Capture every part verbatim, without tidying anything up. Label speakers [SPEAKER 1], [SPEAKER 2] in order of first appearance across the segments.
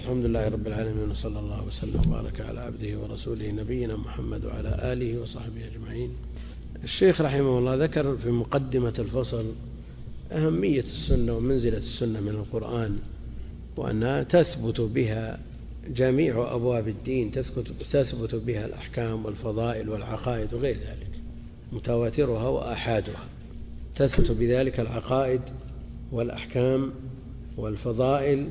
[SPEAKER 1] الحمد لله رب العالمين، وصلى الله وسلم وبارك على عبده ورسوله نبينا محمد وعلى آله وصحبه أجمعين. الشيخ رحمه الله ذكر في مقدمة الفصل أهمية السنة ومنزلة السنة من القرآن، وأنها تثبت بها جميع أبواب الدين، تثبت بها الأحكام والفضائل والعقائد وغير ذلك، متواترها وآحادها، تثبت بذلك العقائد والأحكام والفضائل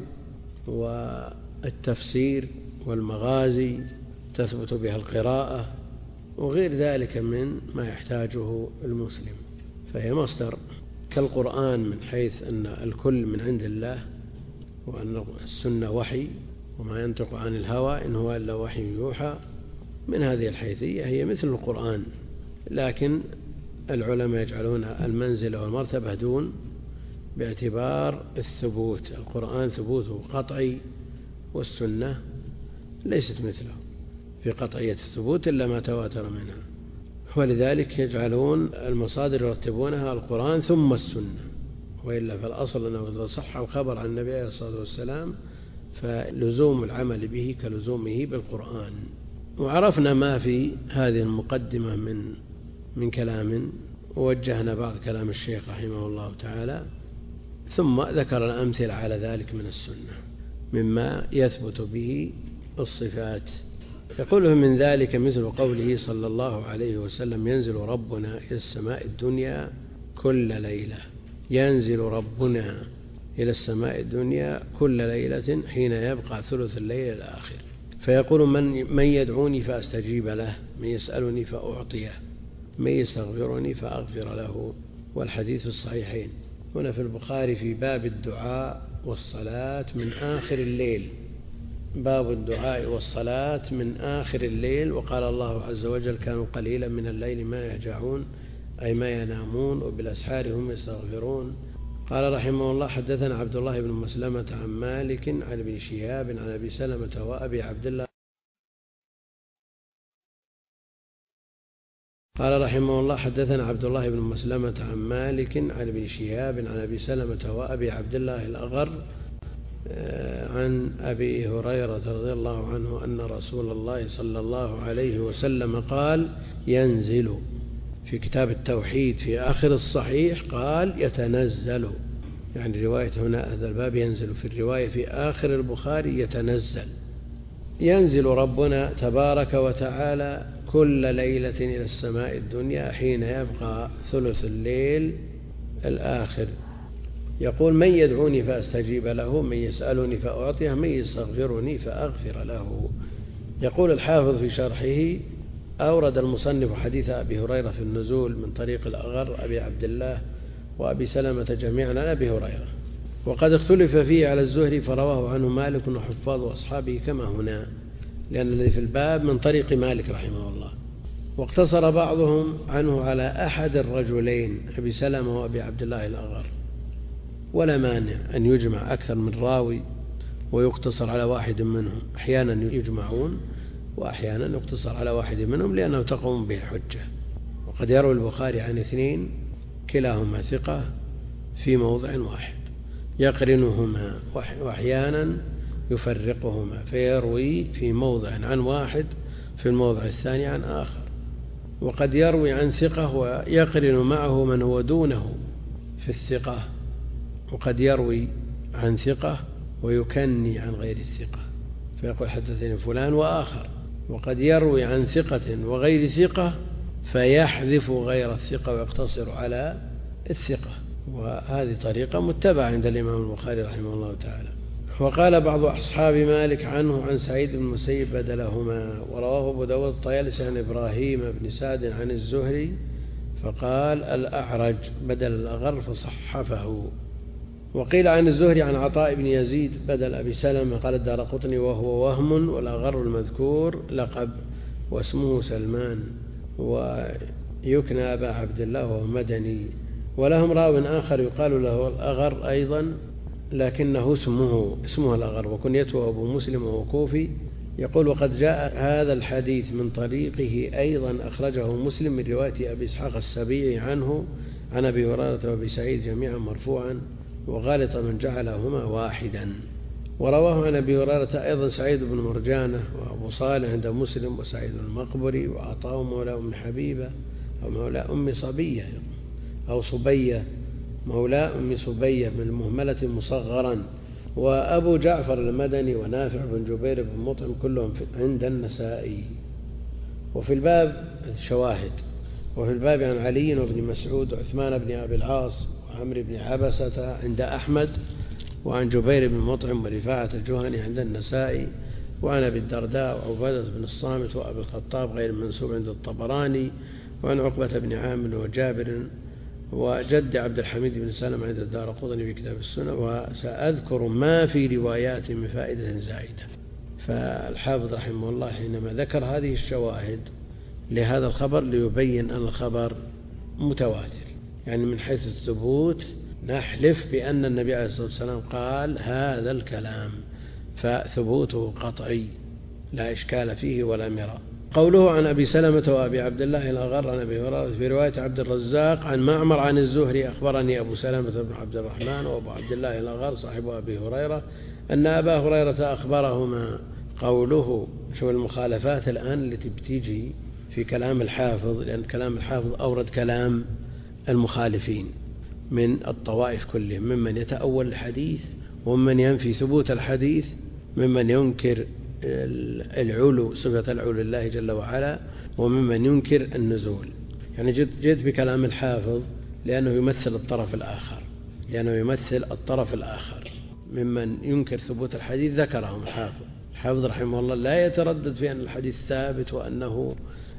[SPEAKER 1] والتفسير والمغازي، تثبت بها القراءة وغير ذلك من ما يحتاجه المسلم، فهي مصدر كالقرآن من حيث أن الكل من عند الله، وأن السنة وحي وما ينطق عن الهوى إن هو إلا وحي يوحى. من هذه الحيثية هي مثل القرآن، لكن العلماء يجعلون المنزلة والمرتبة دون باعتبار الثبوت. القرآن ثبوته قطعي، والسنة ليست مثله في قطعية الثبوت إلا ما تواتر منها، ولذلك يجعلون المصادر يرتبونها القرآن ثم السنة، وإلا فالأصل أنه إذا صح الخبر عن النبي عليه الصلاة والسلام فلزوم العمل به كلزومه بالقرآن. وعرفنا ما في هذه المقدمة من من كلام، ووجهنا بعض كلام الشيخ رحمه الله تعالى، ثم ذكر الأمثلة على ذلك من السنة مما يثبت به الصفات. يقول من ذلك مثل قوله صلى الله عليه وسلم: ينزل ربنا إلى السماء الدنيا كل ليلة. ينزل ربنا إلى السماء الدنيا كل ليلة حين يبقى ثلث الليل الآخر، فيقول: من, من يدعوني فأستجيب له، من يسألني فأعطيه، من يستغفرني فأغفر له. والحديث الصحيحين. هنا في البخاري في باب الدعاء والصلاة من آخر الليل، باب الدعاء والصلاة من آخر الليل. وقال الله عز وجل: كانوا قليلا من الليل ما يهجعون، أي ما ينامون، وبالأسحار هم يستغفرون. قال رحمه الله: حدثنا عبد الله بن مسلمة عن مالك عن ابن شهاب عن أبي سلمة وأبي عبد الله قال رحمه الله: حدثنا عبد الله بن مسلمة عن مالك عن ابن شهاب عن أبي سلمة وأبي عبد الله الأغر عن أبي هريرة رضي الله عنه أن رسول الله صلى الله عليه وسلم قال: ينزل. في كتاب التوحيد في آخر الصحيح قال: يتنزل، يعني رواية هنا هذا الباب ينزل، في الرواية في آخر البخاري يتنزل. ينزل ربنا تبارك وتعالى كل ليلة إلى السماء الدنيا حين يبقى ثلث الليل الآخر، يقول: من يدعوني فأستجيب له، من يسألني فأعطيه، من يستغفرني فأغفر له. يقول الحافظ في شرحه: أورد المصنف حديث أبي هريرة في النزول من طريق الأغر أبي عبد الله وأبي سلمة جميعا عن أبي هريرة، وقد اختلف فيه على الزهري فرواه عنه مالك وحفاظ أصحابه كما هنا، لأن الذي في الباب من طريق مالك رحمه الله. واقتصر بعضهم عنه على أحد الرجلين أبي سلمة وأبي عبد الله الأغر، ولا مانع أن يجمع أكثر من راوي ويقتصر على واحد منهم، أحيانا يجمعون وأحيانا يقتصر على واحد منهم لأنه تقوم به الحجة. وقد يروي البخاري عن اثنين كلاهما ثقة في موضع واحد يقرنهما، وأحيانا يفرقهما فيروي في موضع عن واحد في الموضع الثاني عن آخر. وقد يروي عن ثقة ويقرن معه من هو دونه في الثقة، وقد يروي عن ثقة ويكني عن غير الثقة فيقول: حدثني فلان وآخر. وقد يروي عن ثقة وغير ثقة فيحذف غير الثقة ويقتصر على الثقة، وهذه طريقة متبعة عند الإمام البخاري رحمه الله تعالى. وقال بعض أصحاب مالك عنه عن سعيد بن المسيب بدلهما. ورواه أبو داود الطيالسي عن إبراهيم بن سعد عن الزهري فقال: الأعرج بدل الأغر فصحفه. وقيل عن الزهري عن عطاء بن يزيد بدل أبي سلمة قال الدارقطني: وهو وهم، والأغر المذكور لقب واسمه سلمان، ويكنى أبا عبد الله وهو مدني. ولهم راو آخر يقال له الأغر أيضا، لكنه اسمه اسمه الأغر، وكنيته أبو مسلم وهو كوفي. يقول: وقد جاء هذا الحديث من طريقه أيضا أخرجه مسلم من رواية أبي إسحاق السبيعي عنه عن أبي هريرة وأبي سعيد جميعا مرفوعا: وغالط من جعلهما واحدا. ورواه عن أبي هريرة أيضا سعيد بن مرجانة وأبو صالح عند مسلم وسعيد المقبري وعطاء مولى أم حبيبة أو مولى أم صبية أو صبية مولى أم صبية من المهملة مصغرا، وأبو جعفر المدني ونافع بن جبير بن مطعم كلهم عند النسائي. وفي الباب شواهد، وفي الباب عن علي وابن مسعود وعثمان بن أبي العاص وعمرو بن عبسة عند أحمد، وعن جبير بن مطعم ورفاعة الجهني عند النسائي، وعن أبي الدرداء وعبادة بن الصامت وأبي الخطاب غير منسوب عند الطبراني، وعن عقبة بن عامر وجابر وجد عبد الحميد بن سلمة عند الدارقطني في كتاب السنة. وسأذكر ما في روايات من فائدة زائدة. فالحافظ رحمه الله حينما ذكر هذه الشواهد لهذا الخبر ليبين أن الخبر متواتر، يعني من حيث الثبوت نحلف بأن النبي عليه الصلاة والسلام قال هذا الكلام، فثبوته قطعي لا إشكال فيه ولا مراء. قوله عن أبي سلمة وأبي عبد الله الأغر عن أبي هريرة في رواية عبد الرزاق عن معمر عن الزهري أخبرني أبو سلمة بن عبد الرحمن وأبو عبد الله الأغر صاحب أبي هريرة أن أبا هريرة أخبرهما. قوله شو المخالفات الآن التي بتيجي في كلام الحافظ، لأن كلام الحافظ أورد كلام المخالفين من الطوائف كلهم، ممن يتأول الحديث وممن ينفي ثبوت الحديث، ممن ينكر العلو صفة العلو لله جل وعلا، وممن ينكر النزول. يعني جد, جد بكلام الحافظ لأنه يمثل الطرف الآخر لأنه يمثل الطرف الآخر ممن ينكر ثبوت الحديث ذكرهم الحافظ. الحافظ رحمه الله لا يتردد في أن الحديث ثابت وأنه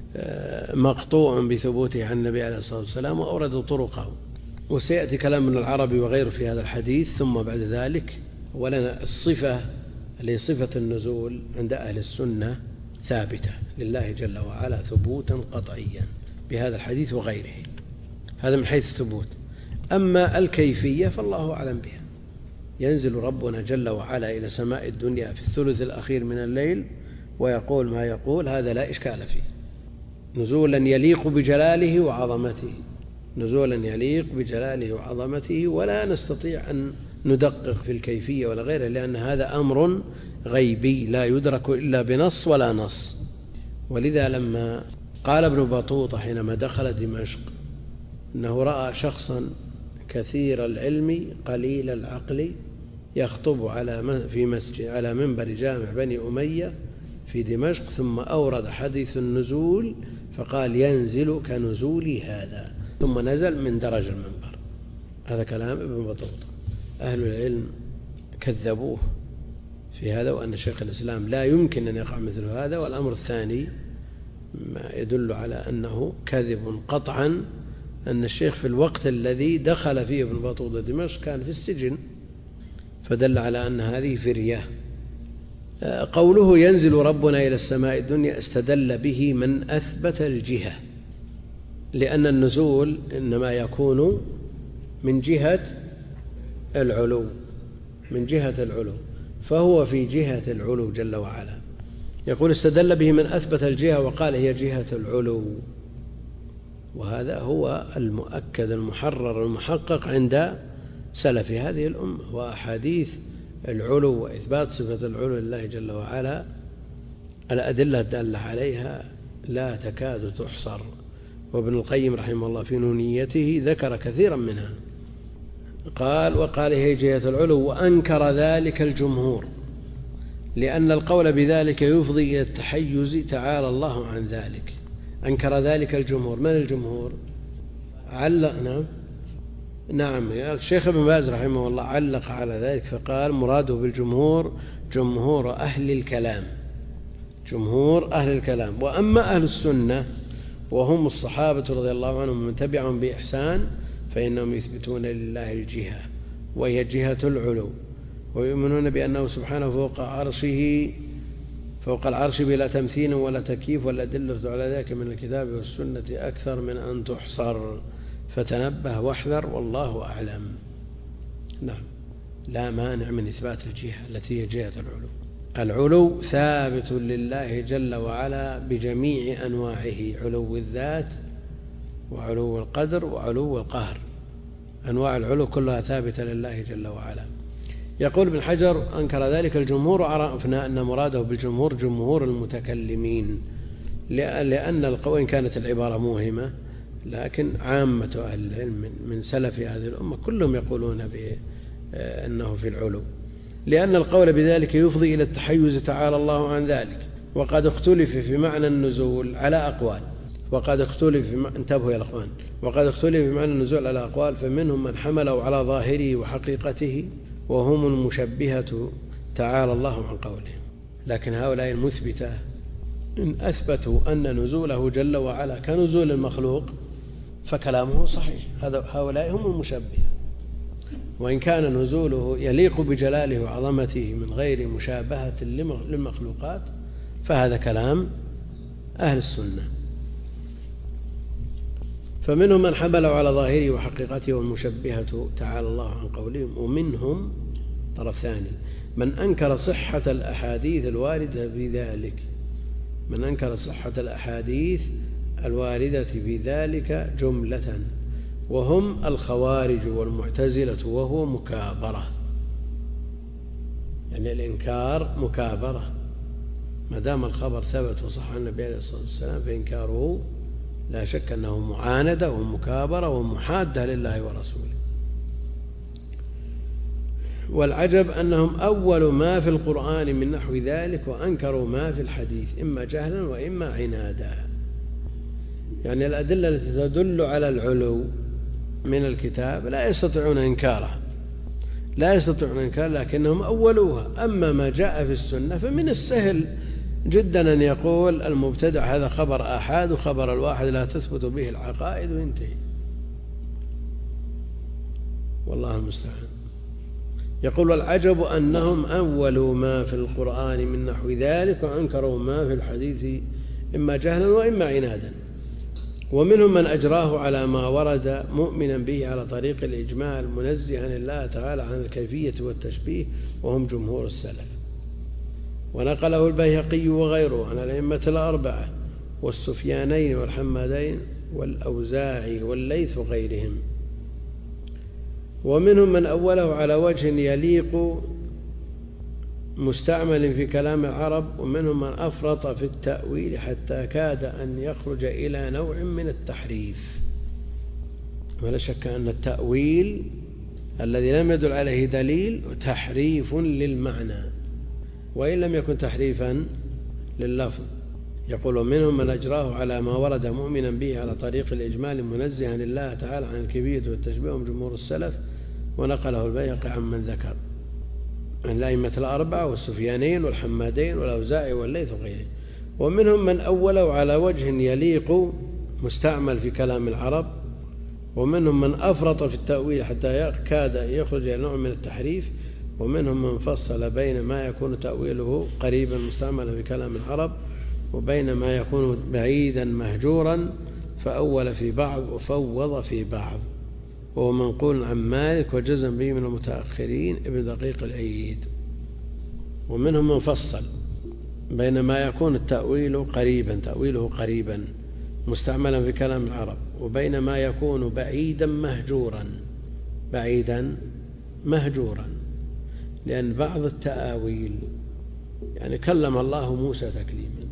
[SPEAKER 1] مقطوع بثبوته عن النبي عليه الصلاة والسلام، وأورد طرقه. وسيأتي كلام من العربي وغيره في هذا الحديث. ثم بعد ذلك ولنا الصفة اللي صفة النزول عند أهل السنة ثابتة لله جل وعلا ثبوتا قطعيا بهذا الحديث وغيره، هذا من حيث الثبوت. أما الكيفية فالله أعلم بها. ينزل ربنا جل وعلا إلى سماء الدنيا في الثلث الأخير من الليل ويقول ما يقول، هذا لا إشكال فيه، نزولا يليق بجلاله وعظمته نزولا يليق بجلاله وعظمته ولا نستطيع أن ندقق في الكيفية ولا غيره، لأن هذا أمر غيبي لا يدرك إلا بنص ولا نص. ولذا لما قال ابن بطوطة حينما دخل دمشق أنه رأى شخصا كثير العلم قليل العقل يخطب على في مسجد على منبر جامع بني أمية في دمشق، ثم أورد حديث النزول فقال ينزل كنزول هذا، ثم نزل من درج المنبر. هذا كلام ابن بطوطة. أهل العلم كذبوه في هذا، وأن شيخ الإسلام لا يمكن أن يقع مثل هذا. والأمر الثاني ما يدل على أنه كذب قطعا أن الشيخ في الوقت الذي دخل فيه ابن بطوطة دمشق كان في السجن، فدل على أن هذه فرية. قوله ينزل ربنا إلى السماء الدنيا استدل به من أثبت الجهة، لأن النزول إنما يكون من جهة العلو من جهة العلو فهو في جهة العلو جل وعلا. يقول استدل به من أثبت الجهة وقال هي جهة العلو، وهذا هو المؤكد المحرر المحقق عند سلف هذه الأمة. وأحاديث العلو وإثبات صفة العلو لله جل وعلا الأدلة الدالة عليها لا تكاد تحصر، وابن القيم رحمه الله في نونيته ذكر كثيرا منها. قال وقال هي جهة العلو، وأنكر ذلك الجمهور لأن القول بذلك يفضي إلى التحيز تعالى الله عن ذلك. أنكر ذلك الجمهور. من الجمهور؟ علق نعم نعم الشيخ ابن باز رحمه الله علق على ذلك فقال مراده بالجمهور جمهور أهل الكلام جمهور أهل الكلام وأما أهل السنة وهم الصحابة رضي الله عنهم ومن تبعهم بإحسان فإنهم يثبتون لله الجهة وهي جهة العلو، ويؤمنون بأنه سبحانه فوق عرشه فوق العرش بلا تمثيل ولا تكييف، والأدلة على ذلك من الكتاب والسنة أكثر من أن تحصر، فتنبه واحذر والله أعلم. نعم لا مانع من إثبات الجهة التي هي جهة العلو. العلو ثابت لله جل وعلا بجميع أنواعه، علو الذات وعلو القدر وعلو القهر، أنواع العلو كلها ثابتة لله جل وعلا. يقول ابن حجر أنكر ذلك الجمهور، وعرفنا أن مراده بالجمهور جمهور المتكلمين، لأن وإن كانت العبارة موهمة لكن عامة أهل العلم من سلف هذه الأمة كلهم يقولون بأنه في العلو، لأن القول بذلك يفضي إلى التحيز تعالى الله عن ذلك. وقد اختلف في معنى النزول على أقوال، وقد اختلف في انتبهوا يا الأخوان وقد اختلف في معنى النزول على أقوال، فمنهم من حمله على ظاهره وحقيقته وهم المشبهة تعالى الله عن قوله. لكن هؤلاء المثبتة إن أثبتوا أن نزوله جل وعلا كنزول المخلوق فكلامه صحيح، هؤلاء هم المشبهة. وإن كان نزوله يليق بجلاله وعظمته من غير مشابهة للمخلوقات فهذا كلام أهل السنة. فمنهم من حمله على ظاهره وحقيقته والمشبهة تعالى الله عن قولهم، ومنهم طرف ثاني من أنكر صحة الأحاديث الواردة في ذلك من أنكر صحة الأحاديث الواردة في ذلك جملة، وهم الخوارج والمعتزلة، وهو مكابرة. يعني الإنكار مكابرة، ما دام الخبر ثبت وصح عن النبي عليه الصلاة والسلام فإنكاره لا شك أنه معاندة ومكابرة ومحادة لله ورسوله. والعجب أنهم أول ما في القرآن من نحو ذلك وأنكروا ما في الحديث إما جهلا وإما عنادا. يعني الأدلة التي تدل على العلو من الكتاب لا يستطيعون إنكارها لا يستطيعون إنكار لكنهم أولوها. أما ما جاء في السنة فمن السهل جدا أن يقول المبتدع هذا خبر آحاد وخبر الواحد لا تثبت به العقائد وينتهي، والله المستعان. يقول والعجب أنهم أولوا ما في القرآن من نحو ذلك وأنكروا ما في الحديث إما جهلا وإما عنادا. ومنهم من أجراه على ما ورد مؤمنا به على طريق الإجمال منزها الله تعالى عن الكيفية والتشبيه، وهم جمهور السلف. ونقله البيهقي وغيره عن الأئمة الأربعة والسفيانين والحمادين والأوزاعي والليث وغيرهم. ومنهم من أوله على وجه يليق مستعمل في كلام العرب، ومنهم من أفرط في التأويل حتى كاد أن يخرج إلى نوع من التحريف. ولا شك أن التأويل الذي لم يدل عليه دليل تحريف للمعنى وإن لم يكن تحريفا لللفظ. يقول منهم من أجراه على ما ورد مؤمنا به على طريق الإجمال منزها لله تعالى عن الكيفية والتشبيه، هم جمهور السلف. ونقله البيهقي عن من ذكر عن الأئمة الأربعة والسفيانين والحمادين والأوزاعي والليث وغيره. ومنهم من أوله على وجه يليق مستعمل في كلام العرب، ومنهم من أفرط في التأويل حتى كاد يخرج إلى نوع من التحريف، ومنهم من فصل بين ما يكون تأويله قريبا مستعملا في كلام العرب وبين ما يكون بعيدا مهجورا، فأول في بعض وفوض في بعض، وهو منقول عن مالك وجزم به من المتأخرين ابن دقيق العيد. ومنهم من فصل بين ما يكون التأويل قريبا تأويله قريبا مستعملا في كلام العرب وبين ما يكون بعيدا مهجورا بعيدا مهجورا لأن بعض التأويل يعني كلم الله موسى تكليما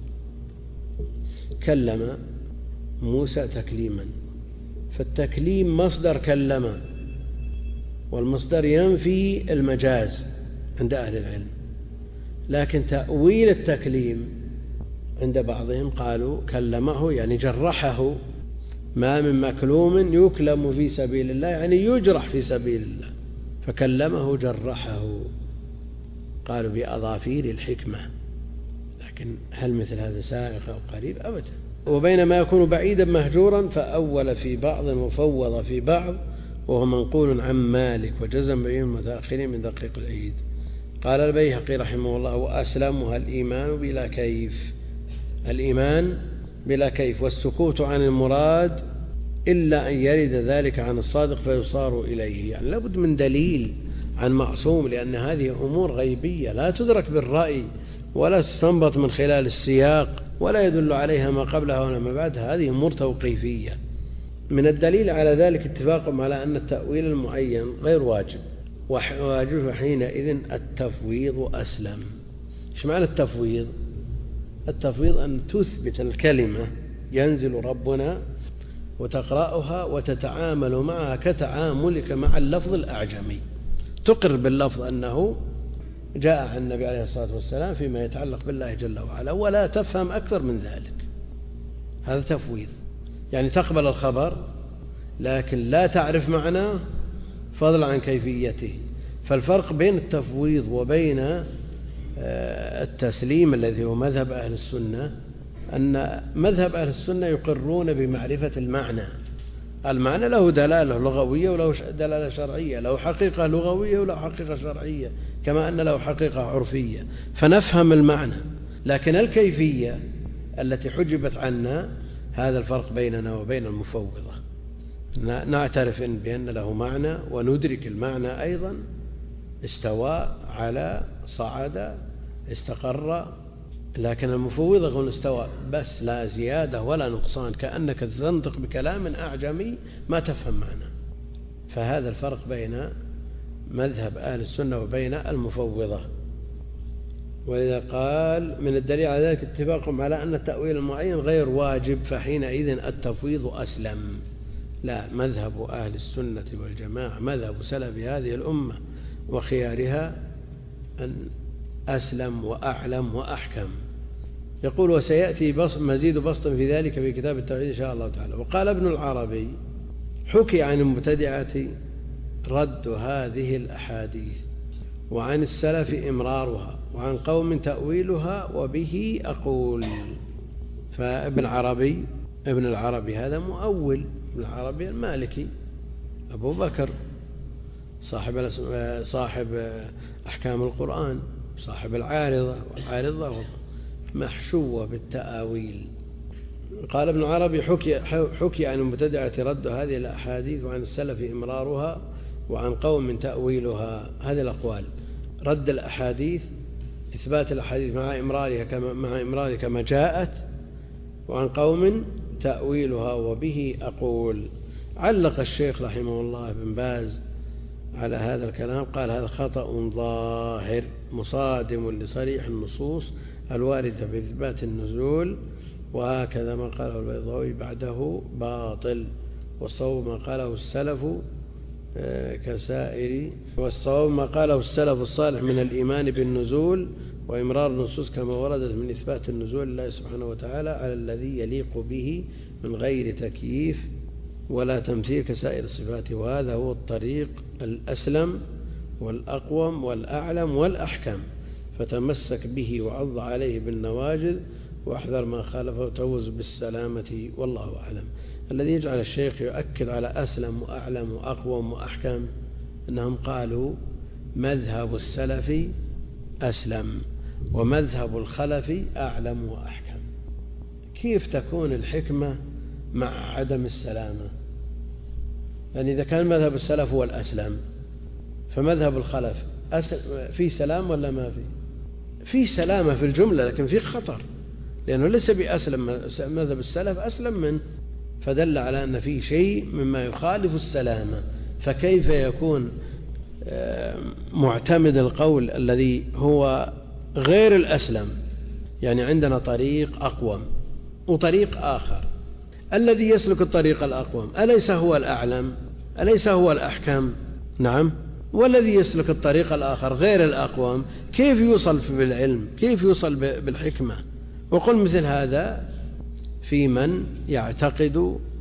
[SPEAKER 1] كلم موسى تكليما فالتكليم مصدر كلم، والمصدر ينفي المجاز عند أهل العلم. لكن تأويل التكليم عند بعضهم قالوا كلمه يعني جرحه، ما من مكلوم يكلم في سبيل الله يعني يجرح في سبيل الله، فكلمه جرحه، قالوا بأظافير الحكمة. لكن هل مثل هذا سائق أو قريب؟ أبدا. وبينما يكون بعيدا مهجورا فأول في بعض وفوض في بعض، وهو منقول عن مالك وجزم به المتأخرين من دقيق العيد. قال البيهقي رحمه الله وأسلمها الإيمان بلا كيف الإيمان بلا كيف والسكوت عن المراد إلا أن يرد ذلك عن الصادق فيصار إليه. يعني لابد من دليل عن معصوم، لأن هذه أمور غيبية لا تدرك بالرأي ولا تستنبط من خلال السياق ولا يدل عليها ما قبلها ولا ما بعدها، هذه أمور توقيفية. من الدليل على ذلك اتفاقهم على أن التأويل المعين غير واجب، وحينئذ التفويض أسلم. إيش معنى التفويض؟ التفويض أن تثبت الكلمة ينزل ربنا وتقرأها وتتعامل معها كتعاملك مع اللفظ الأعجمي، تقر باللفظ أنه جاء عن النبي عليه الصلاة والسلام فيما يتعلق بالله جل وعلا، ولا تفهم أكثر من ذلك. هذا تفويض، يعني تقبل الخبر لكن لا تعرف معناه فضلا عن كيفيته. فالفرق بين التفويض وبين التسليم الذي هو مذهب أهل السنة أن مذهب أهل السنة يقرون بمعرفة المعنى. المعنى له دلالة لغوية وله دلالة شرعية، له حقيقة لغوية وله حقيقة شرعية، كما أن له حقيقة عرفية، فنفهم المعنى. لكن الكيفية التي حجبت عنا هذا الفرق بيننا وبين المفوضة. نعترف بأن له معنى وندرك المعنى أيضا، استوى على صعد استقر، لكن المفوضة يقول استوى بس لا زيادة ولا نقصان، كأنك تنطق بكلام أعجمي ما تفهم معنى. فهذا الفرق بين مذهب أهل السنة وبين المفوضة. وإذا قال من الدليل على ذلك اتفاقهم على أن التأويل المعين غير واجب فحينئذ التفويض أسلم. لا، مذهب أهل السنة والجماعة مذهب سلف هذه الأمة وخيارها أن أسلم وأعلم وأحكم. يقول وسيأتي مزيد بسط في ذلك في كتاب التوحيد إن شاء الله تعالى. وقال ابن العربي حكي عن المبتدعة رد هذه الأحاديث، وعن السلف إمرارها، وعن قوم تأويلها، وبه أقول. فابن العربي ابن العربي هذا مؤول، ابن العربي المالكي أبو بكر صاحب صاحب أحكام القرآن، صاحب العارضة، والعارضة محشوة بالتأويل. قال ابن عربي حكي, حكي عن المبتدعة رد هذه الأحاديث، وعن السلف إمرارها، وعن قوم من تأويلها. هذه الأقوال رد الأحاديث، إثبات الأحاديث مع إمرارها كما, مع إمرارها كما جاءت، وعن قوم تأويلها، وبه أقول. علق الشيخ رحمه الله بن باز على هذا الكلام، قال هذا خطأ ظاهر مصادم لصريح النصوص الواردة في إثبات النزول، وهكذا ما قاله البيضاوي بعده باطل، والصواب ما قاله السلف كسائر والصواب ما قاله السلف الصالح من الإيمان بالنزول وإمرار النصوص كما وردت من إثبات النزول لله سبحانه وتعالى على الذي يليق به من غير تكييف ولا تمثيل كسائر الصفات. وهذا هو الطريق الأسلم والأقوم والأعلم والأحكم، فتمسك به وعض عليه بالنواجذ، واحذر ما خالفه وتوز بالسلامة، والله أعلم. الذي يجعل الشيخ يؤكد على أسلم وأعلم وأقوم وأحكم أنهم قالوا مذهب السلف أسلم ومذهب الخلف أعلم وأحكم. كيف تكون الحكمة مع عدم السلامة؟ يعني إذا كان مذهب السلف هو الأسلم فمذهب الخلف في سلام ولا ما في؟ في سلامة في الجملة، لكن في خطر، لأنه ليس بأسلم. مذهب السلف أسلم منه، فدل على أن في شيء مما يخالف السلامة. فكيف يكون معتمد القول الذي هو غير الأسلم؟ يعني عندنا طريق أقوم وطريق آخر، الذي يسلك الطريق الأقوم أليس هو الأعلم؟ أليس هو الأحكم؟ نعم. والذي يسلك الطريق الآخر غير الأقوم كيف يوصل بالعلم؟ كيف يوصل بالحكمة؟ وقل مثل هذا في من يعتقد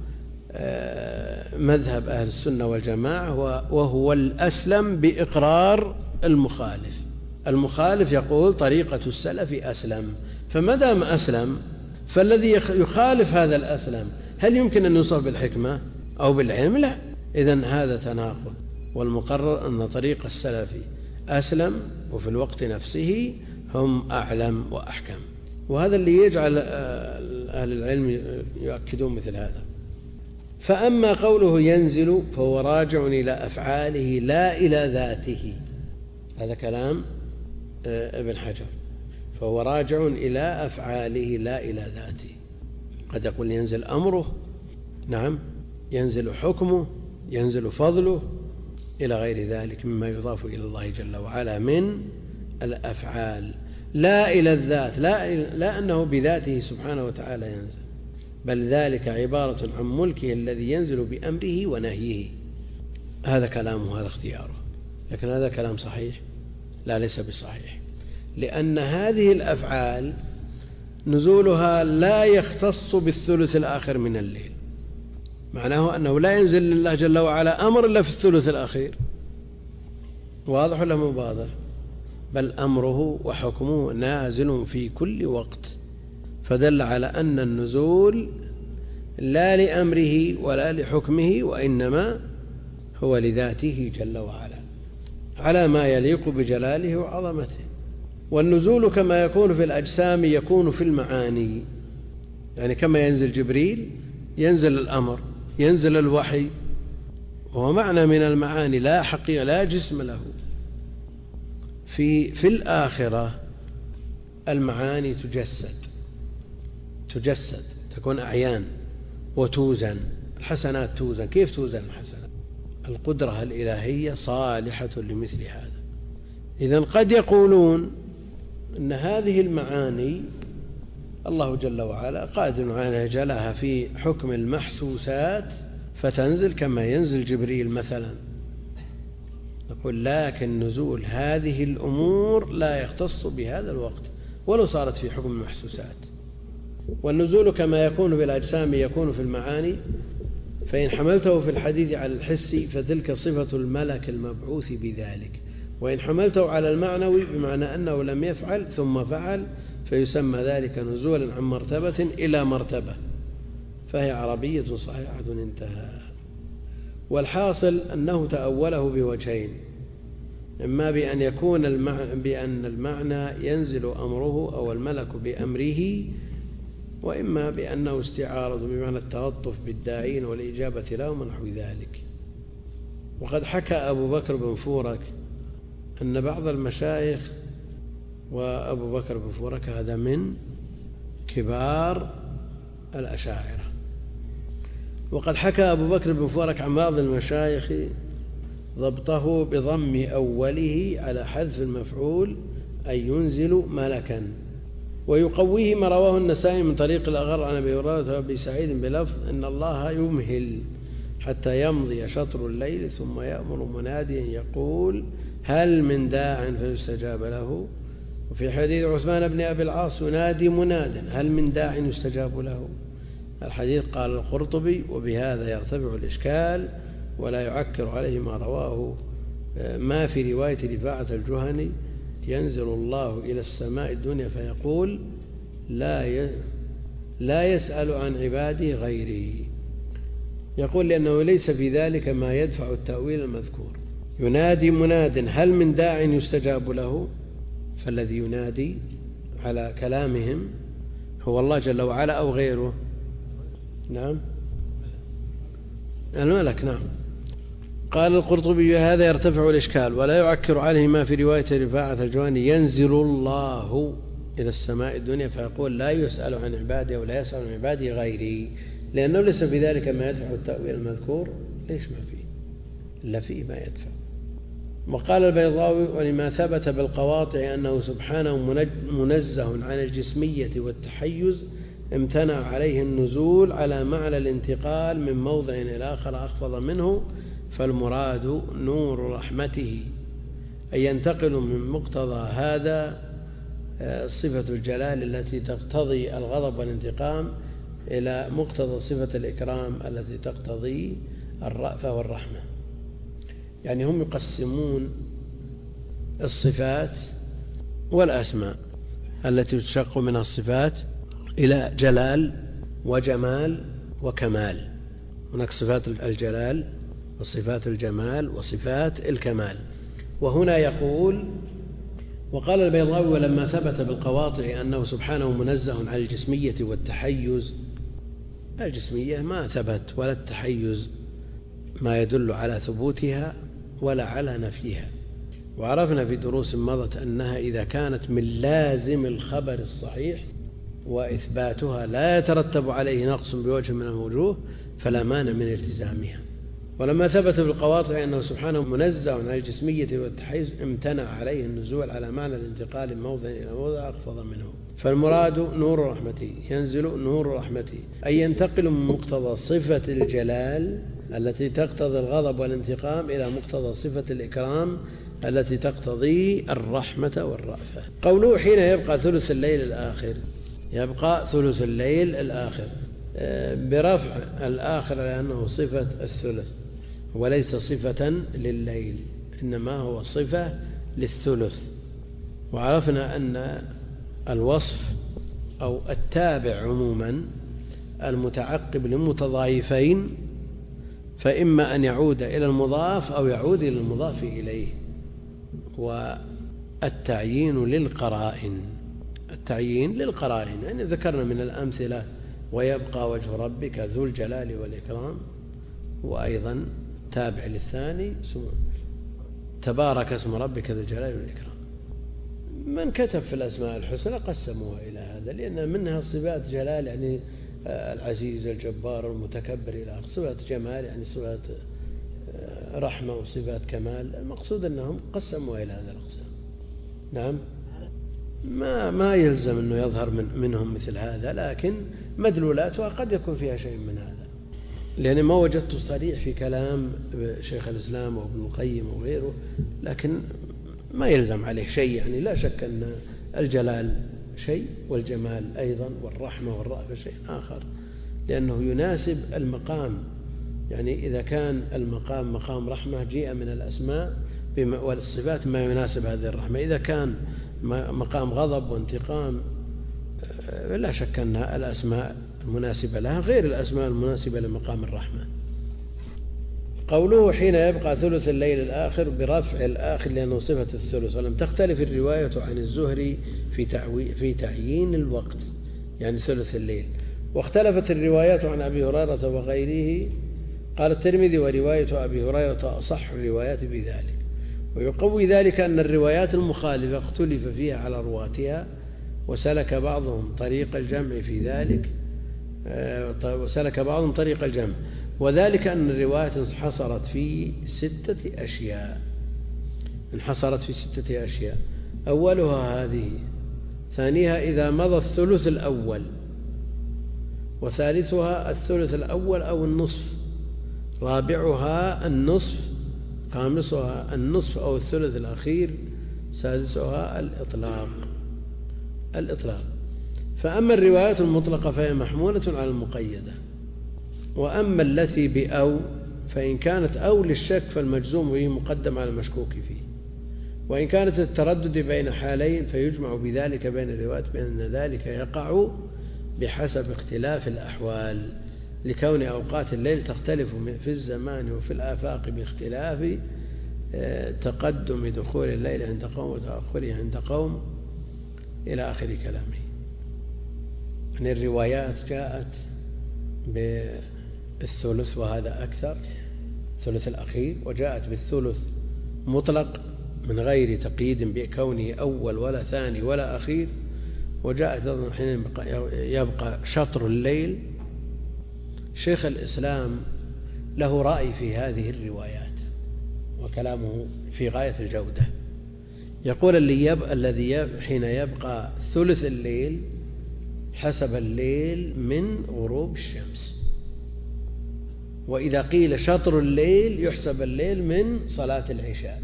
[SPEAKER 1] مذهب أهل السنة والجماعة وهو الأسلم بإقرار المخالف. المخالف يقول طريقة السلف أسلم، فمدام أسلم فالذي يخالف هذا الأسلم هل يمكن أن يوصف بالحكمة أو بالعلم؟ لا. إذن هذا تناقض، والمقرر أن طريق السلف أسلم وفي الوقت نفسه هم أعلم وأحكم. وهذا اللي يجعل أهل العلم يؤكدون مثل هذا. فأما قوله ينزل فهو راجع إلى أفعاله لا إلى ذاته، هذا كلام ابن حجر. فهو راجع إلى أفعاله لا إلى ذاته. قد يقول ينزل أمره، نعم، ينزل حكمه، ينزل فضله، إلى غير ذلك مما يضاف إلى الله جل وعلا من الأفعال، لا إلى الذات، لا, لا أنه بذاته سبحانه وتعالى ينزل، بل ذلك عبارة عن ملكه الذي ينزل بأمره ونهيه. هذا كلامه، هذا اختياره، لكن هذا كلام صحيح؟ لا، ليس بصحيح، لأن هذه الأفعال نزولها لا يختص بالثلث الآخر من الليل، معناه أنه لا ينزل لله جل وعلا أمر إلا في الثلث الأخير. واضح ولا مو واضح؟ بل أمره وحكمه نازل في كل وقت، فدل على أن النزول لا لأمره ولا لحكمه، وإنما هو لذاته جل وعلا على ما يليق بجلاله وعظمته. والنزول كما يكون في الأجسام يكون في المعاني، يعني كما ينزل جبريل ينزل الأمر، ينزل الوحي، وهو معنى من المعاني لا حقيقة لا جسم له. في في الآخرة المعاني تجسد تجسد تكون أعيان وتوزن، الحسنات توزن. كيف توزن الحسنات؟ القدرة الإلهية صالحة لمثل هذا. إذن قد يقولون أن هذه المعاني الله جل وعلا قادر على يجعلها في حكم المحسوسات فتنزل كما ينزل جبريل مثلا. نقول لكن نزول هذه الأمور لا يختص بهذا الوقت ولو صارت في حكم المحسوسات. والنزول كما يكون في الأجسام يكون في المعاني، فإن حملته في الحديث على الحس فتلك صفة الملك المبعوث بذلك، وإن حملته على المعنوي بمعنى أنه لم يفعل ثم فعل فيسمى ذلك نزولا عن مرتبة إلى مرتبة، فهي عربية صحيحة انتهى. والحاصل أنه تأوله بوجهين، إما بأن يكون المعنى بأن المعنى ينزل أمره أو الملك بأمره، وإما بأنه استعارة بمعنى التلطف بالداعين والإجابة لهم ونحو ذلك. وقد حكى أبو بكر بن فورك أن بعض المشايخ، وأبو بكر بن فورك هذا من كبار الأشاعرة، وقد حكى أبو بكر بن فورك عن بعض المشايخ ضبطه بضم أوله على حذف المفعول أي ينزل ملكا، ويقويه ما رواه النسائي من طريق الأغر عن أبي هريرة وأبي سعيد بلفظ إن الله يمهل حتى يمضي شطر الليل ثم يأمر مناديا يقول هل من داع فيستجاب له. وفي حديث عثمان بن أبي العاص ينادي مناد هل من داع يستجاب له. الحديث قال القرطبي وبهذا يرتفع الإشكال ولا يعكر عليه ما رواه ما في رواية رفاعة الجهني ينزل الله إلى السماء الدنيا فيقول لا لا يسأل عن عباده غيري. يقول لأنه ليس في ذلك ما يدفع التأويل المذكور. ينادي مناد هل من داع يستجاب له، فالذي ينادي على كلامهم هو الله جل وعلا أو غيره. نعم الملك. نعم. قال القرطبي هذا يرتفع الإشكال ولا يعكر عليه ما في رواية رفاعة الجواني ينزل الله إلى السماء الدنيا فيقول لا يسأل عن عباده ولا يسأل عن عباده غيري، لأنه ليس في ذلك ما يدفع التأويل المذكور. ليش ما فيه؟ إلا فيه ما يدفع. وقال البيضاوي ولما ثبت بالقواطع أنه سبحانه منزه عن الجسمية والتحيز امتنع عليه النزول على معنى الانتقال من موضع إلى آخر أخفض منه، فالمراد نور رحمته أن ينتقل من مقتضى هذا صفة الجلال التي تقتضي الغضب والانتقام إلى مقتضى صفة الإكرام التي تقتضي الرأفة والرحمة. يعني هم يقسمون الصفات والأسماء التي تشق منها الصفات إلى جلال وجمال وكمال. هناك صفات الجلال وصفات الجمال وصفات الكمال. وهنا يقول وقال البيضاوي ولما ثبت بالقواطع أنه سبحانه منزه عن الجسمية والتحيز، الجسمية ما ثبت ولا التحيز ما يدل على ثبوتها ولا على نفيها. وعرفنا في دروس مضت أنها إذا كانت من لازم الخبر الصحيح وإثباتها لا يترتب عليه نقص بوجه من الوجوه فلا مانع من التزامها. ولما ثبت بالقواطع أنه سبحانه منزه عن الجسمية والتحيز امتنع عليه النزول على معنى الانتقال من موضع إلى موضع أخفض منه. فالمراد نور رحمته، ينزل نور رحمته، أي ينتقل من مقتضى صفة الجلال التي تقتضي الغضب والانتقام إلى مقتضى صفة الإكرام التي تقتضي الرحمة والرأفة. قوله حين يبقى ثلث الليل الآخر، يبقى ثلث الليل الآخر برفع الآخر لأنه صفة الثلث وليس صفة لليل، إنما هو صفة للثلث. وعرفنا أن الوصف أو التابع عموما المتعقب للمتضايفين فإما أن يعود إلى المضاف أو يعود إلى المضاف إليه. والتعيين للقرائن، التعيين للقرائن يعني ذكرنا من الأمثلة ويبقى وجه ربك ذو الجلال والإكرام، وأيضا تابع للثاني تبارك اسم ربك ذو الجلال والإكرام. من كتب في الأسماء الحسنى قسموها إلى هذا، لأن منها صفات جلال يعني العزيز الجبار المتكبر إلى صفات جمال يعني صفات رحمة وصفات كمال. المقصود أنهم قسموها إلى هذا الأقسام. نعم، ما ما يلزم أنه يظهر من منهم مثل هذا، لكن مدلولاتها قد يكون فيها شيء من هذا، لأن ما وجدت صريح في كلام شيخ الإسلام وابن القيم وغيره، لكن ما يلزم عليه شيء. يعني لا شك أن الجلال شيء والجمال أيضا والرحمة والرأفة شيء آخر، لأنه يناسب المقام. يعني إذا كان المقام مقام رحمة جيء من الأسماء والصفات ما يناسب هذه الرحمة. إذا كان مقام غضب وانتقام لا شك أن الأسماء المناسبة لها غير الأسماء المناسبة لمقام الرحمة. قوله حين يبقى ثلث الليل الآخر برفع الآخر لأنه صفة الثلث. ولم تختلف الرواية عن الزهري في, في تعيين الوقت يعني ثلث الليل، واختلفت الروايات عن أبي هريرة وغيره. قال الترمذي ورواية أبي هريرة أصح الروايات بذلك. ويقوي ذلك أن الروايات المخالفة اختلف فيها على رواتها، وسلك بعضهم طريق الجمع في ذلك وسلك بعضهم طريق الجمع، وذلك أن الرواية انحصرت في ستة أشياء انحصرت في ستة أشياء أولها هذه، ثانيها إذا مضى الثلث الأول، وثالثها الثلث الأول أو النصف، رابعها النصف، خامسها النصف أو الثلث الأخير، سادسها الإطلاق الإطلاق فأما الروايات المطلقة فهي محمولة على المقيدة. وأما التي بأو فإن كانت أو للشك فالمجزوم به مقدم على المشكوك فيه، وإن كانت التردد بين حالين فيجمع بذلك بين الروايات بأن ذلك يقع بحسب اختلاف الأحوال، لكون أوقات الليل تختلف في الزمان وفي الآفاق باختلاف تقدم دخول الليل عند قوم وتأخره عند قوم إلى آخر كلامه. يعني الروايات جاءت بالثلث وهذا أكثر، الثلث الأخير، وجاءت بالثلث مطلق من غير تقييد بكونه أول ولا ثاني ولا أخير، وجاءت حين يبقى شطر الليل. شيخ الإسلام له رأي في هذه الروايات وكلامه في غاية الجودة. يقول اللي يبقى الذي يبقى حين يبقى ثلث الليل حسب الليل من غروب الشمس، وإذا قيل شطر الليل يحسب الليل من صلاة العشاء،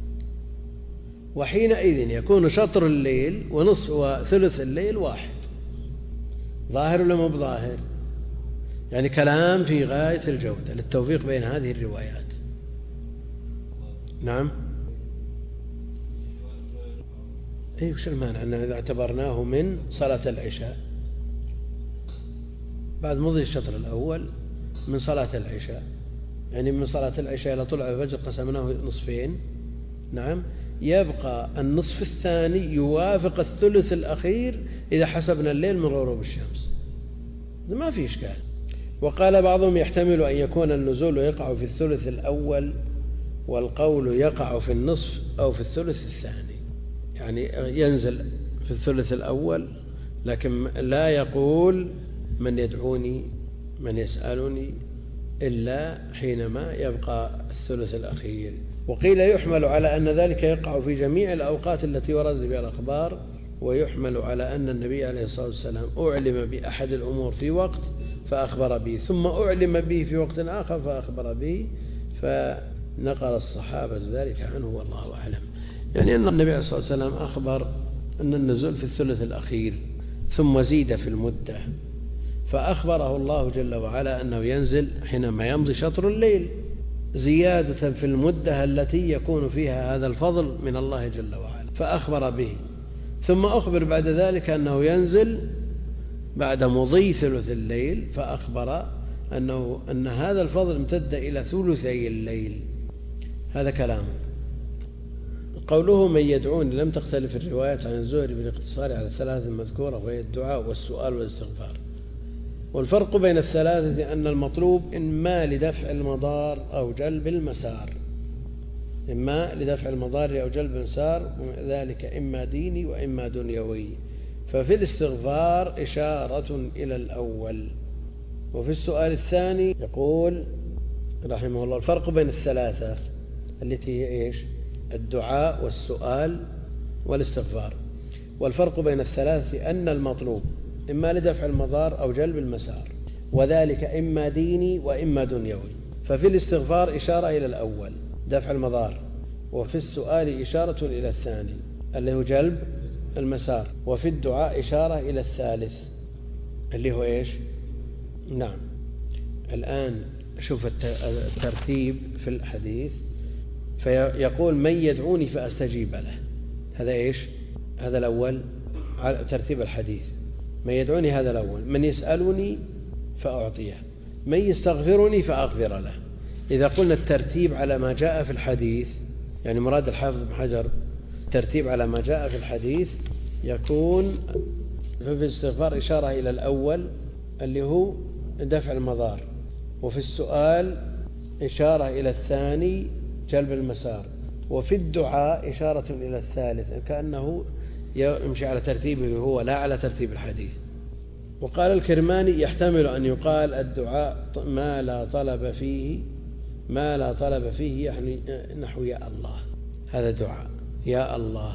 [SPEAKER 1] وحينئذ يكون شطر الليل ونصف وثلث الليل واحد. ظاهر ولا مو بظاهر؟ يعني كلام في غاية الجودة للتوفيق بين هذه الروايات. نعم، أي وش المانع أنه إذا اعتبرناه من صلاة العشاء بعد مضي الشطر الأول من صلاة العشاء، يعني من صلاة العشاء إلى طلوع الفجر قسمناه نصفين. نعم، يبقى النصف الثاني يوافق الثلث الأخير إذا حسبنا الليل من غروب الشمس، ما في إشكال. وقال بعضهم يحتمل أن يكون النزول يقع في الثلث الأول والقول يقع في النصف أو في الثلث الثاني، يعني ينزل في الثلث الأول لكن لا يقول من يدعوني من يسألني إلا حينما يبقى الثلث الأخير. وقيل يحمل على أن ذلك يقع في جميع الأوقات التي وردت بها الأخبار، ويحمل على أن النبي عليه الصلاة والسلام أعلم بأحد الأمور في وقت فأخبر به، ثم أعلم به في وقت آخر فأخبر به، فنقل الصحابة ذلك عنه والله أعلم. يعني أن النبي عليه الصلاة والسلام أخبر أن النزول في الثلث الأخير ثم زيد في المدة، فأخبره الله جل وعلا أنه ينزل حينما يمضي شطر الليل، زيادة في المدة التي يكون فيها هذا الفضل من الله جل وعلا، فأخبر به. ثم أخبر بعد ذلك أنه ينزل بعد مضي ثلث الليل، فأخبر أنه أن هذا الفضل امتد إلى ثلثي الليل. هذا كلامه. قوله من يدعوني لم تختلف الروايات عن الزهري بالاقتصار على الثلاثة المذكورة، وهي الدعاء والسؤال والاستغفار. والفرق بين الثلاثة أن المطلوب إما لدفع المضار أو جلب المسار، إما لدفع المضار أو جلب المسار، ذلك إما ديني وإما دنيوي. ففي الاستغفار إشارة إلى الأول. وفي السؤال الثاني يقول رحمه الله الفرق بين الثلاثة التي هي إيش؟ الدعاء والسؤال والاستغفار. والفرق بين الثلاثة أن المطلوب إما لدفع المضار أو جلب المسار، وذلك إما ديني وإما دنيوي. ففي الاستغفار إشارة إلى الأول دفع المضار، وفي السؤال إشارة إلى الثاني اللي هو جلب المسار، وفي الدعاء إشارة إلى الثالث اللي هو إيش؟ نعم. الآن شوف الترتيب في الحديث، فيقول من يدعوني فأستجيب له، هذا إيش؟ هذا الأول على ترتيب الحديث. من يدعوني هذا الأول، من يسألني فأعطيه، من يستغفرني فأغفر له. إذا قلنا الترتيب على ما جاء في الحديث، يعني مراد الحافظ بن حجر ترتيب على ما جاء في الحديث، يكون في الاستغفار إشارة إلى الأول اللي هو دفع المضار، وفي السؤال إشارة إلى الثاني جلب المسار، وفي الدعاء إشارة إلى الثالث، كأنه يمشي على ترتيبه هو لا على ترتيب الحديث. وقال الكرماني يحتمل أن يقال الدعاء ما لا طلب فيه ما لا طلب فيه يعني نحو يا الله، هذا دعاء يا الله،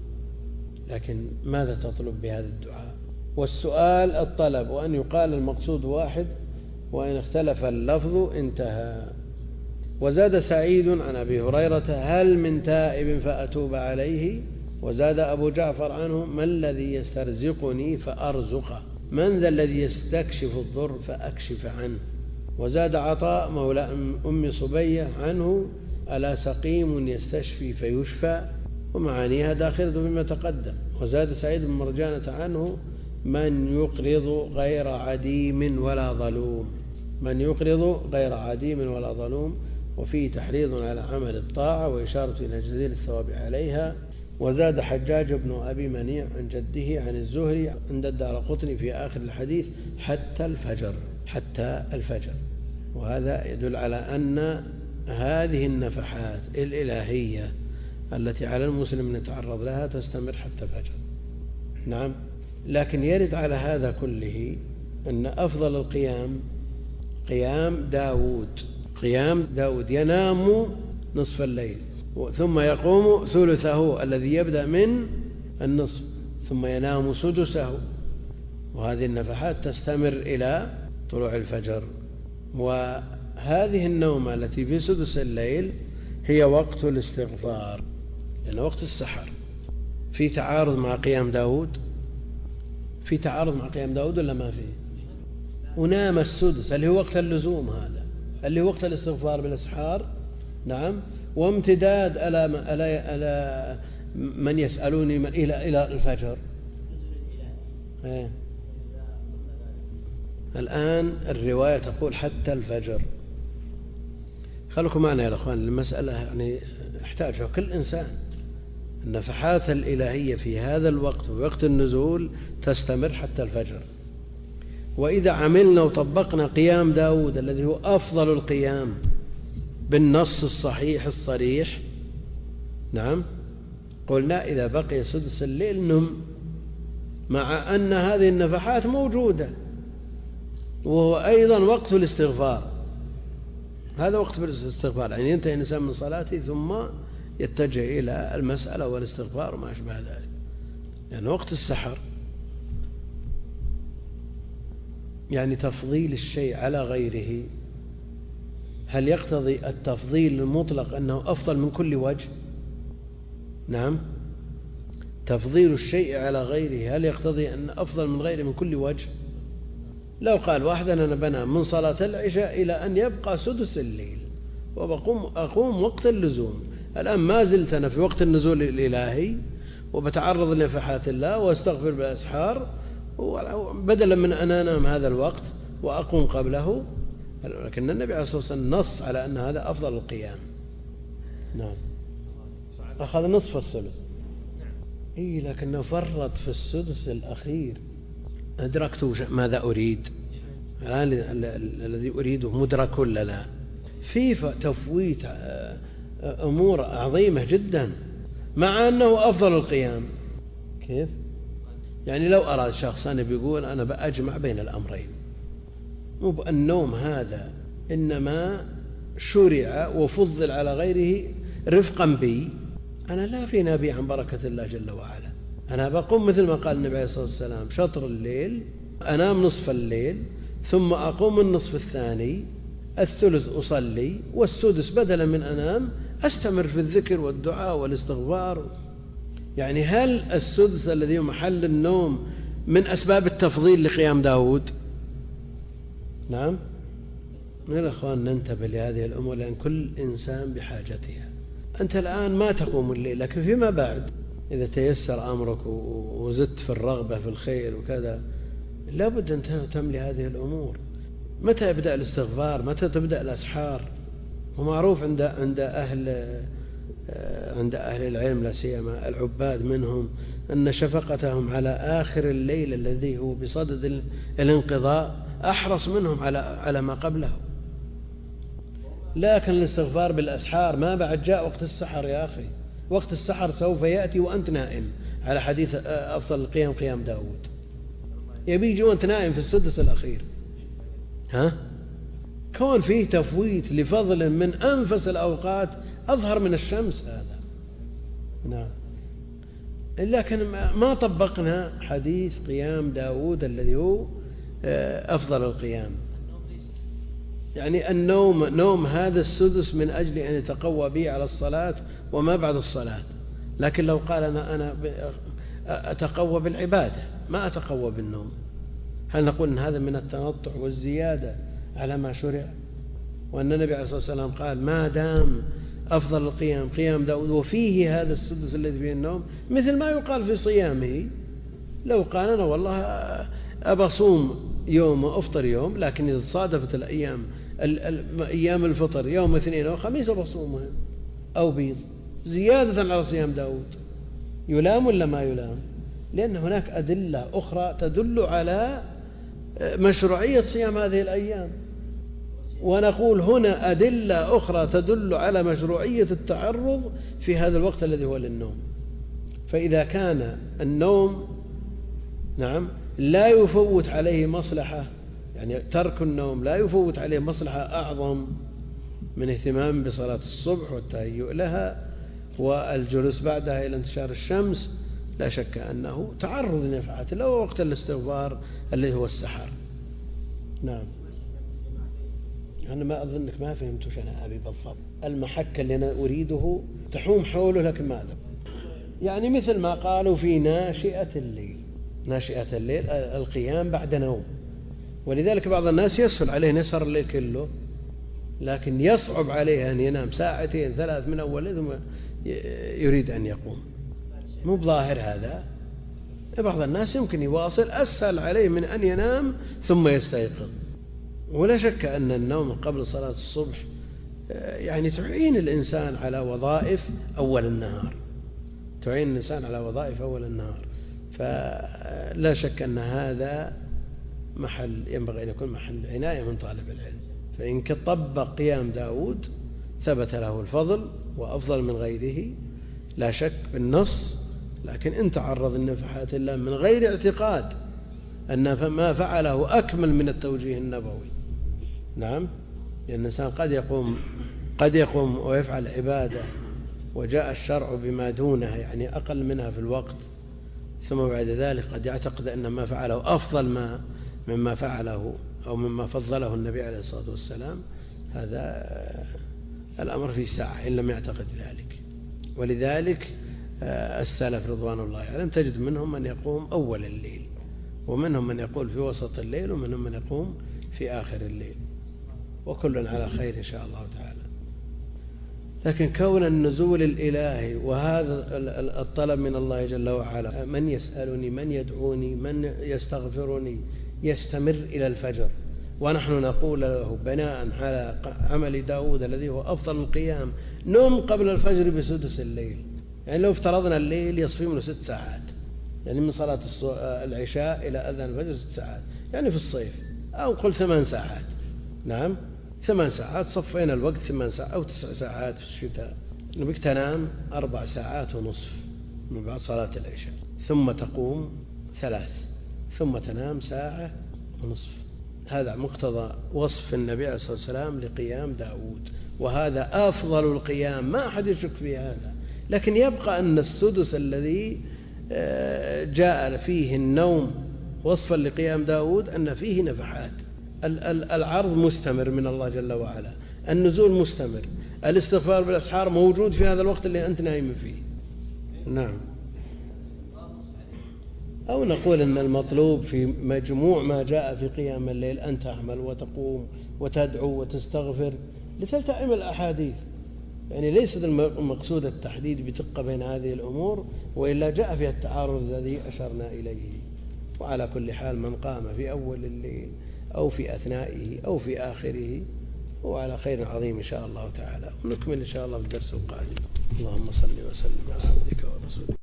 [SPEAKER 1] لكن ماذا تطلب بهذا الدعاء؟ والسؤال الطلب، وأن يقال المقصود واحد وإن اختلف اللفظ انتهى. وزاد سعيد عن أبي هريرة هل من تائب فأتوب عليه؟ وزاد أبو جعفر عنه من الذي يسترزقني فأرزقه؟ من ذا الذي يستكشف الضر فأكشف عنه؟ وزاد عطاء مولى أم صبية عنه ألا سقيم يستشفي فيشفى؟ ومعانيها داخلة فيما تقدم. وزاد سعيد بن مرجانة عنه من يقرض غير عديم ولا ظلوم، من يقرض غير عديم ولا ظلوم، وفيه تحريض على عمل الطاعة وإشارة إلى جزيل الثواب عليها. وزاد حجاج بن أبي منيع عن جده عن الزهري عند الدارقطني في آخر الحديث حتى الفجر، حتى الفجر. وهذا يدل على أن هذه النفحات الإلهية التي على المسلم أن يتعرض لها تستمر حتى الفجر. نعم. لكن يرد على هذا كله أن أفضل القيام قيام داود، قيام داود ينام نصف الليل ثم يقوم ثلثه الذي يبدأ من النصف ثم ينام سدسه، وهذه النفحات تستمر إلى طلوع الفجر. وهذه النومة التي في سدس الليل هي وقت الاستغفار، لأن وقت السحر في تعارض مع قيام داود، في تعارض مع قيام داود ولا ما فيه؟ ونام السدس اللي هو وقت اللزوم، هذا اللي هو وقت الاستغفار بالأسحار. نعم. وامتداد ألا ألا ألا من يسألوني من إلى إلى الفجر. إيه. الآن الرواية تقول حتى الفجر. خلوكم معنا يا أخوان، المسألة يعني يحتاجها كل إنسان. النفحات الإلهية في هذا الوقت ووقت النزول تستمر حتى الفجر. وإذا عملنا وطبقنا قيام داود الذي هو أفضل القيام بالنص الصحيح الصريح، نعم، قلنا إذا بقي سدس الليل نم، مع أن هذه النفحات موجودة، وهو أيضا وقت الاستغفار، هذا وقت الاستغفار، يعني ينتهي الإنسان من صلاته ثم يتجه إلى المسألة والاستغفار وما أشبه ذلك. يعني وقت السحر يعني تفضيل الشيء على غيره، هل يقتضي التفضيل المطلق أنه أفضل من كل وجه؟ نعم، تفضيل الشيء على غيره هل يقتضي أن أفضل من غيره من كل وجه؟ لو قال واحد أنا بنام من صلاة العشاء إلى أن يبقى سدس الليل وبقوم أقوم وقت اللزوم، الآن ما زلت أنا في وقت النزول الإلهي وبتعرض لنفحات الله واستغفر بالأسحار، بدلا من أن أنام هذا الوقت وأقوم قبله. لكن النبي عليه الصلاة والسلام نص على أن هذا أفضل القيام. نعم، أخذ نصف الثلث. إيه، لكنه فرط في السدس الأخير. أدركت ماذا أريد الآن؟ الذي أريده مدرك ولا لا؟ في تفويت أمور عظيمة جدا مع أنه أفضل القيام. كيف؟ يعني لو أراد شخص أنا بيقول أنا بأجمع بين الأمرين، مو بالنوم هذا إنما شرع وفضل على غيره رفقا بي، أنا لا غنى بي عن بركة الله جل وعلا. أنا بقوم مثل ما قال النبي عليه الصلاة والسلام شطر الليل، أنام نصف الليل ثم أقوم النصف الثاني، الثلث أصلي، والسدس بدلا من أنام أستمر في الذكر والدعاء والاستغفار. يعني هل السدس الذي هو محل النوم من أسباب التفضيل لقيام داود؟ نعم. من الأخوان ننتبه لهذه الأمور، لأن كل إنسان بحاجتها. أنت الآن ما تقوم الليل، لكن فيما بعد إذا تيسر أمرك وزدت في الرغبة في الخير وكذا لابد أن تهتم لهذه الأمور. متى يبدأ الاستغفار؟ متى تبدأ الأسحار؟ ومعروف عند عند أهل عند أهل العلم لا سيما العباد منهم أن شفقتهم على آخر الليل الذي هو بصدد الانقضاء أحرص منهم على على ما قبله. لكن الاستغفار بالأسحار ما بعد جاء وقت السحر يا أخي، وقت السحر سوف يأتي وأنت نائم، على حديث أفضل القيام قيام داود. يبي يجي وأنت نائم في السدس الأخير. ها؟ كون فيه تفويت لفضل من أنفس الأوقات أظهر من الشمس هذا. نعم. لكن ما طبقنا حديث قيام داود الذي هو أفضل القيام. يعني النوم نوم هذا السدس من أجل أن يتقوى به على الصلاة وما بعد الصلاة. لكن لو قال أنا أنا أتقوى بالعبادة ما أتقوى بالنوم، هل نقول أن هذا من التنطع والزيادة على ما شرع؟ وأن النبي عليه الصلاة والسلام قال ما دام أفضل القيام قيام داود وفيه هذا السدس الذي فيه النوم، مثل ما يقال في صيامه. لو قال أنا والله أبى أصوم يوم وأفطر يوم، لكن إذا صادفت الأيام أيام الفطر يوم اثنين أو خميس بصومها أو بيض زيادة على صيام داود، يلام ولا ما يلام؟ لأن هناك أدلة أخرى تدل على مشروعية صيام هذه الأيام، ونقول هنا أدلة أخرى تدل على مشروعية التعرض في هذا الوقت الذي هو للنوم. فإذا كان النوم نعم لا يفوت عليه مصلحة، يعني ترك النوم لا يفوت عليه مصلحة أعظم من اهتمام بصلاة الصبح والتهيؤ لها والجلوس بعدها إلى انتشار الشمس، لا شك أنه تعرض لنفعات الله ووقت الاستغفار الذي هو السحر. نعم. أنا ما أظنك ما فهمتش أنا أبي بالضبط المحك اللي أنا أريده تحوم حوله، لكن ما أدري. يعني مثل ما قالوا في ناشئة الليل، ناشئة الليل القيام بعد نوم، ولذلك بعض الناس يسهل عليه نسهر الليل كله، لكن يصعب عليه أن ينام ساعتين ثلاث من أول ثم يريد أن يقوم. مو بظاهر هذا. بعض الناس يمكن يواصل، أسهل عليه من أن ينام ثم يستيقظ. ولا شك أن النوم قبل صلاة الصبح يعني تعين الإنسان على وظائف أول النهار، تعين الإنسان على وظائف أول النهار. فلا شك أن هذا محل ينبغي أن يكون محل عناية من طالب العلم. فإن طبق قيام داود ثبت له الفضل وأفضل من غيره لا شك بالنص، لكن إن تعرض النفحات الله من غير اعتقاد أن ما فعله أكمل من التوجيه النبوي. نعم. لأن الإنسان قد يقوم قد يقوم ويفعل عبادة وجاء الشرع بما دونها يعني أقل منها في الوقت، ثم بعد ذلك قد يعتقد أن ما فعله أفضل ما مما فعله أو مما فضله النبي عليه الصلاة والسلام. هذا الأمر في ساعة إن لم يعتقد ذلك. ولذلك السلف رضوان الله عليهم تجد منهم من يقوم أول الليل، ومنهم من يقول في وسط الليل، ومنهم من يقوم في آخر الليل، وكل على خير إن شاء الله تعالى. لكن كون النزول الإلهي وهذا الطلب من الله جل وعلا، من يسألني، من يدعوني، من يستغفرني، يستمر إلى الفجر، ونحن نقول له بناء على عمل داود الذي هو أفضل القيام: نم قبل الفجر بسدس الليل. يعني لو افترضنا الليل يصفي منه ست ساعات، يعني من صلاة العشاء إلى أذان الفجر ست ساعات، يعني في الصيف، أو قل ثمان ساعات. نعم ثمان ساعات، صفينا الوقت ثمان ساعات أو تسع ساعات في الشتاء. نبيك تنام أربع ساعات ونصف من بعد صلاة العشاء، ثم تقوم ثلاث، ثم تنام ساعة ونصف. هذا مقتضى وصف النبي عليه الصلاة والسلام لقيام داود، وهذا أفضل القيام، ما أحد يشك في هذا. لكن يبقى أن السدس الذي جاء فيه النوم وصفا لقيام داود أن فيه نفحات، العرض مستمر من الله جل وعلا، النزول مستمر، الاستغفار بالأسحار موجود في هذا الوقت اللي أنت نايم فيه. نعم. أو نقول أن المطلوب في مجموع ما جاء في قيام الليل أن تعمل وتقوم وتدعو وتستغفر لتلتئم الأحاديث. يعني ليس المقصود التحديد بدقة بين هذه الأمور، وإلا جاء فيها التعارض الذي أشرنا إليه. وعلى كل حال من قام في أول الليل أو في أثنائه أو في آخره هو على خير عظيم إن شاء الله تعالى. ونكمل إن شاء الله في الدرس القادم. اللهم صل وسلم على عبدك ورسولك.